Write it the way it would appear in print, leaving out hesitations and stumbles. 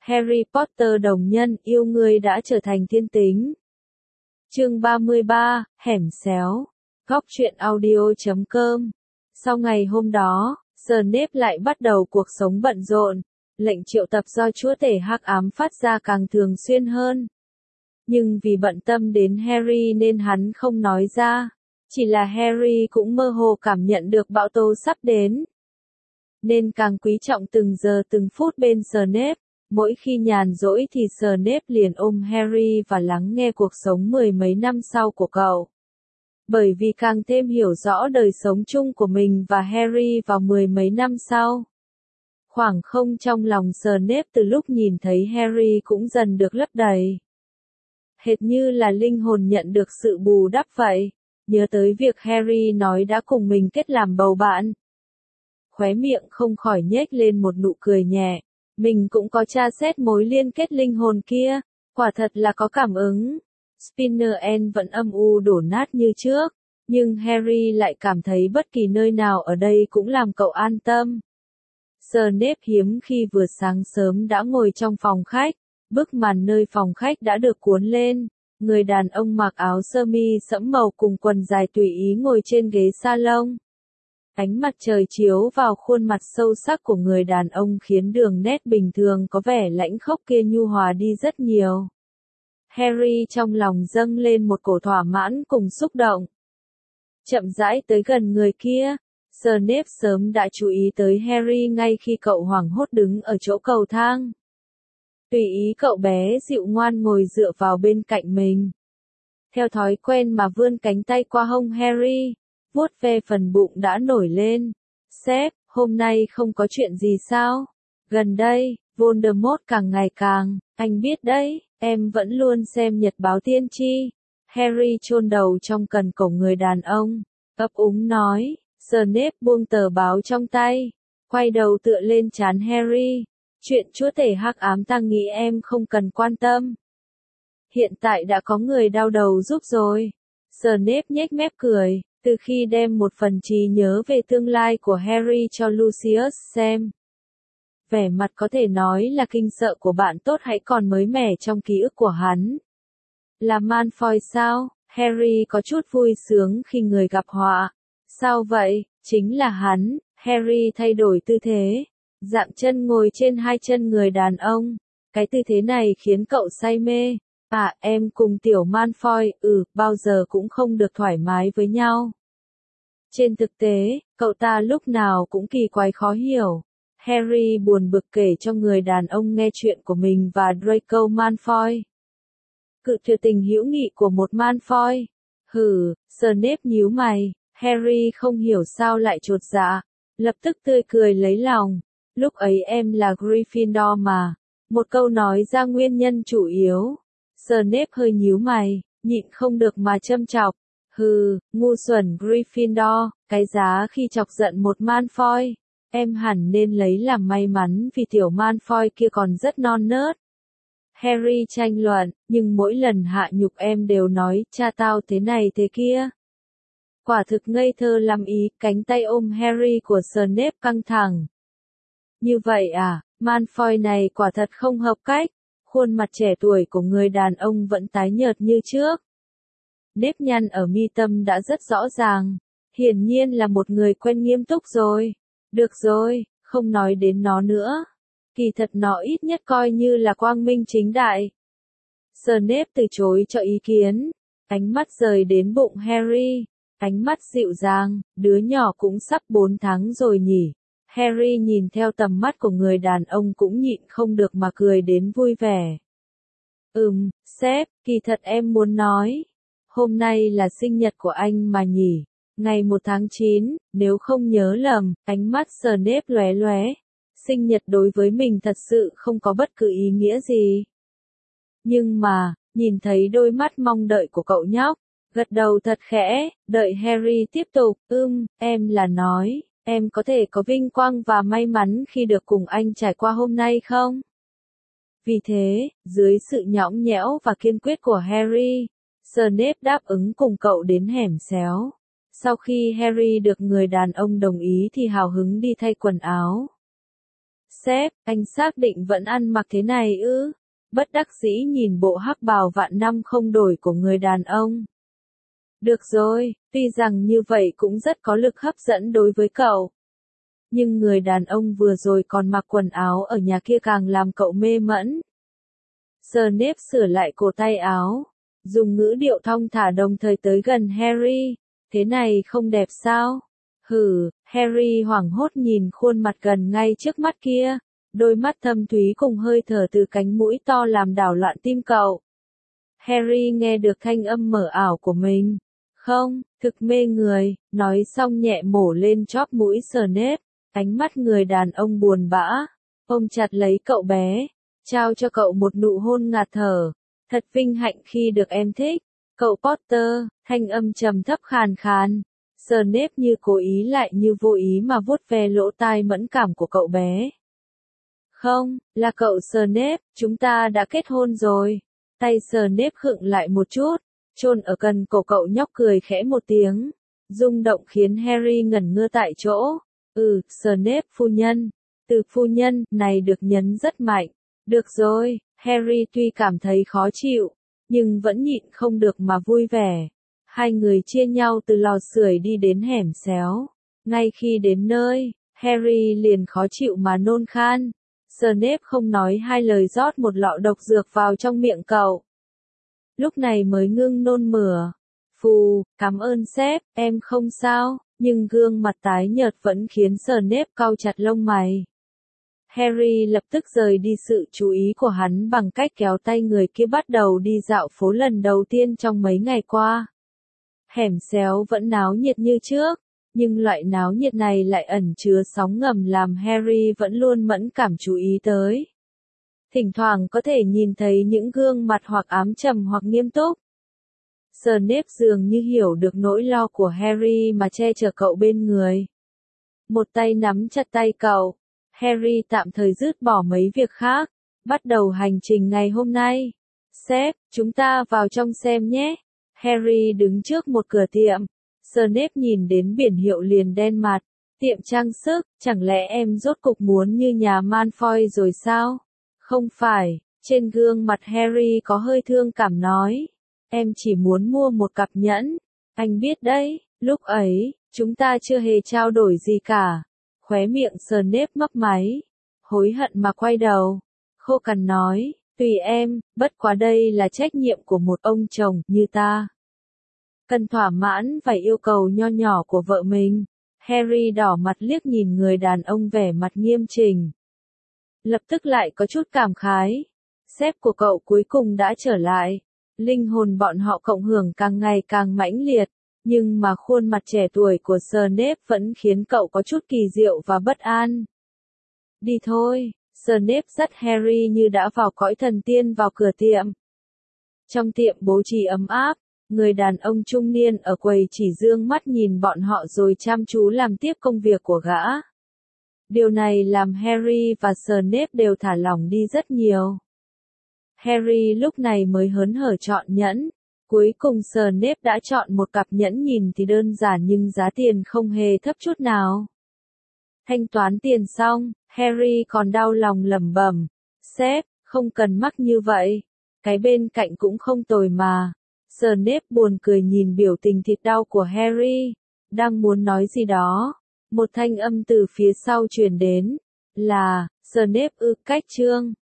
Harry Potter đồng nhân yêu ngươi đã trở thành thiên tính. Chương 33, Hẻm xéo. Góc truyện audio.com. Sau ngày hôm đó, Snape lại bắt đầu cuộc sống bận rộn. Lệnh triệu tập do chúa tể hắc ám phát ra càng thường xuyên hơn. Nhưng vì bận tâm đến Harry nên hắn không nói ra. Chỉ là Harry cũng mơ hồ cảm nhận được bão tố sắp đến. Nên càng quý trọng từng giờ từng phút bên Snape. Mỗi khi nhàn rỗi thì Snape liền ôm Harry và lắng nghe cuộc sống mười mấy năm sau của cậu. Bởi vì càng thêm hiểu rõ đời sống chung của mình và Harry vào mười mấy năm sau. Khoảng không trong lòng Snape từ lúc nhìn thấy Harry cũng dần được lấp đầy. Hệt như là linh hồn nhận được sự bù đắp vậy, nhớ tới việc Harry nói đã cùng mình kết làm bầu bạn. Khóe miệng không khỏi nhếch lên một nụ cười nhẹ. Mình cũng có tra xét mối liên kết linh hồn kia, quả thật là có cảm ứng. Spinnerend vẫn âm u đổ nát như trước, nhưng Harry lại cảm thấy bất kỳ nơi nào ở đây cũng làm cậu an tâm. Snape hiếm khi vừa sáng sớm đã ngồi trong phòng khách, bức màn nơi phòng khách đã được cuốn lên, người đàn ông mặc áo sơ mi sẫm màu cùng quần dài tùy ý ngồi trên ghế salon. Ánh mặt trời chiếu vào khuôn mặt sâu sắc của người đàn ông khiến đường nét bình thường có vẻ lãnh khốc kia nhu hòa đi rất nhiều. Harry trong lòng dâng lên một cổ thỏa mãn cùng xúc động. Chậm rãi tới gần người kia, Snape sớm đã chú ý tới Harry ngay khi cậu hoảng hốt đứng ở chỗ cầu thang. Tùy ý cậu bé dịu ngoan ngồi dựa vào bên cạnh mình. Theo thói quen mà vươn cánh tay qua hông Harry, vuốt ve phần bụng đã nổi lên. Sếp, hôm nay không có chuyện gì sao? Gần đây, Voldemort càng ngày càng, anh biết đấy, em vẫn luôn xem nhật báo tiên tri. Harry chôn đầu trong cần cổ người đàn ông, ấp úng nói. Snape buông tờ báo trong tay, quay đầu tựa lên trán Harry. Chuyện chúa tể hắc ám ta nghĩ em không cần quan tâm. Hiện tại đã có người đau đầu giúp rồi. Snape nhếch mép cười, từ khi đem một phần trí nhớ về tương lai của Harry cho Lucius xem. Vẻ mặt có thể nói là kinh sợ của bạn tốt hãy còn mới mẻ trong ký ức của hắn. Là Malfoy sao? Harry có chút vui sướng khi người gặp họa. Sao vậy? Chính là hắn. Harry thay đổi tư thế, dạm chân ngồi trên hai chân người đàn ông. Cái tư thế này khiến cậu say mê. À, em cùng tiểu Malfoy, bao giờ cũng không được thoải mái với nhau. Trên thực tế, cậu ta lúc nào cũng kỳ quái khó hiểu. Harry buồn bực kể cho người đàn ông nghe chuyện của mình và Draco Malfoy. Cự tuyệt tình hữu nghị của một Malfoy. Snape nhíu mày. Harry không hiểu sao lại chột dạ, lập tức tươi cười lấy lòng. Lúc ấy em là Gryffindor mà. Một câu nói ra nguyên nhân chủ yếu. Snape hơi nhíu mày, nhịn không được mà châm chọc. Ngu xuẩn Gryffindor, cái giá khi chọc giận một Malfoy. Em hẳn nên lấy làm may mắn vì tiểu Malfoy kia còn rất non nớt. Harry tranh luận, nhưng mỗi lần hạ nhục em đều nói, cha tao thế này thế kia. Quả thực ngây thơ lắm ý, cánh tay ôm Harry của Snape căng thẳng. Như vậy à, Malfoy này quả thật không hợp cách. Khuôn mặt trẻ tuổi của người đàn ông vẫn tái nhợt như trước. Nếp nhăn ở mi tâm đã rất rõ ràng. Hiển nhiên là một người quen nghiêm túc rồi. Được rồi, không nói đến nó nữa. Kỳ thật nó ít nhất coi như là quang minh chính đại. Snape từ chối cho ý kiến. Ánh mắt rời đến bụng Harry. Ánh mắt dịu dàng, đứa nhỏ cũng sắp 4 tháng rồi nhỉ. Harry nhìn theo tầm mắt của người đàn ông cũng nhịn không được mà cười đến vui vẻ. Sếp, kỳ thật em muốn nói. Hôm nay là sinh nhật của anh mà nhỉ. Ngày 1 tháng 9, nếu không nhớ lầm, ánh mắt Snape lóe lóe. Sinh nhật đối với mình thật sự không có bất cứ ý nghĩa gì. Nhưng mà, nhìn thấy đôi mắt mong đợi của cậu nhóc, gật đầu thật khẽ, đợi Harry tiếp tục, em là nói, em có thể có vinh quang và may mắn khi được cùng anh trải qua hôm nay không? Vì thế, dưới sự nhõng nhẽo và kiên quyết của Harry, Snape đáp ứng cùng cậu đến hẻm xéo. Sau khi Harry được người đàn ông đồng ý thì hào hứng đi thay quần áo. Sếp, anh xác định vẫn ăn mặc thế này ư? Bất đắc dĩ nhìn bộ hắc bào vạn năm không đổi của người đàn ông. Được rồi, tuy rằng như vậy cũng rất có lực hấp dẫn đối với cậu. Nhưng người đàn ông vừa rồi còn mặc quần áo ở nhà kia càng làm cậu mê mẩn. Snape sửa lại cổ tay áo, dùng ngữ điệu thong thả đồng thời tới gần Harry. Thế này không đẹp sao? Hừ, Harry hoảng hốt nhìn khuôn mặt gần ngay trước mắt kia. Đôi mắt thâm thúy cùng hơi thở từ cánh mũi to làm đảo loạn tim cậu. Harry nghe được thanh âm mờ ảo của mình. Không, thực mê người, nói xong nhẹ mổ lên chóp mũi Snape. Ánh mắt người đàn ông buồn bã, ôm chặt lấy cậu bé, trao cho cậu một nụ hôn ngạt thở. Thật vinh hạnh khi được em thích. Cậu Potter, thanh âm trầm thấp khàn khàn. Snape như cố ý lại như vô ý mà vuốt ve lỗ tai mẫn cảm của cậu bé. Không, là cậu Snape, chúng ta đã kết hôn rồi. Tay Snape khựng lại một chút, chôn ở gần cổ cậu nhóc cười khẽ một tiếng. Rung động khiến Harry ngẩn ngơ tại chỗ. Snape phu nhân. Từ phu nhân này được nhấn rất mạnh. Được rồi, Harry tuy cảm thấy khó chịu, nhưng vẫn nhịn không được mà vui vẻ. Hai người chia nhau từ lò sưởi đi đến hẻm xéo. Ngay khi đến nơi, Harry liền khó chịu mà nôn khan. Snape không nói hai lời rót một lọ độc dược vào trong miệng cậu. Lúc này mới ngưng nôn mửa. Phù, cảm ơn sếp, em không sao, nhưng gương mặt tái nhợt vẫn khiến Snape cau chặt lông mày. Harry lập tức rời đi sự chú ý của hắn bằng cách kéo tay người kia bắt đầu đi dạo phố lần đầu tiên trong mấy ngày qua. Hẻm xéo vẫn náo nhiệt như trước, nhưng loại náo nhiệt này lại ẩn chứa sóng ngầm làm Harry vẫn luôn mẫn cảm chú ý tới. Thỉnh thoảng có thể nhìn thấy những gương mặt hoặc ám trầm hoặc nghiêm túc. Snape dường như hiểu được nỗi lo của Harry mà che chở cậu bên người. Một tay nắm chặt tay cậu, Harry tạm thời dứt bỏ mấy việc khác, bắt đầu hành trình ngày hôm nay. Sếp, chúng ta vào trong xem nhé. Harry đứng trước một cửa tiệm. Snape nhìn đến biển hiệu liền đen mặt. Tiệm trang sức, chẳng lẽ em rốt cục muốn như nhà Malfoy rồi sao? Không phải, trên gương mặt Harry có hơi thương cảm nói. Em chỉ muốn mua một cặp nhẫn. Anh biết đấy, lúc ấy, chúng ta chưa hề trao đổi gì cả. Khóe miệng Snape mấp máy. Hối hận mà quay đầu. Khô cằn nói, tùy em, bất quá đây là trách nhiệm của một ông chồng như ta. Cần thỏa mãn vài yêu cầu nho nhỏ của vợ mình. Harry đỏ mặt liếc nhìn người đàn ông vẻ mặt nghiêm chỉnh. Lập tức lại có chút cảm khái. Sếp của cậu cuối cùng đã trở lại. Linh hồn bọn họ cộng hưởng càng ngày càng mãnh liệt. Nhưng mà khuôn mặt trẻ tuổi của Snape vẫn khiến cậu có chút kỳ diệu và bất an. Đi thôi, Snape dắt Harry như đã vào cõi thần tiên vào cửa tiệm. Trong tiệm bố trí ấm áp, người đàn ông trung niên ở quầy chỉ dương mắt nhìn bọn họ rồi chăm chú làm tiếp công việc của gã. Điều này làm Harry và Snape đều thả lỏng đi rất nhiều. Harry lúc này mới hớn hở chọn nhẫn. Cuối cùng Snape đã chọn một cặp nhẫn nhìn thì đơn giản nhưng giá tiền không hề thấp chút nào. Thanh toán tiền xong, Harry còn đau lòng lẩm bẩm. Sếp, không cần mắc như vậy. Cái bên cạnh cũng không tồi mà. Snape buồn cười nhìn biểu tình thịt đau của Harry. Đang muốn nói gì đó. Một thanh âm từ phía sau truyền đến. Là, Snape cách chương.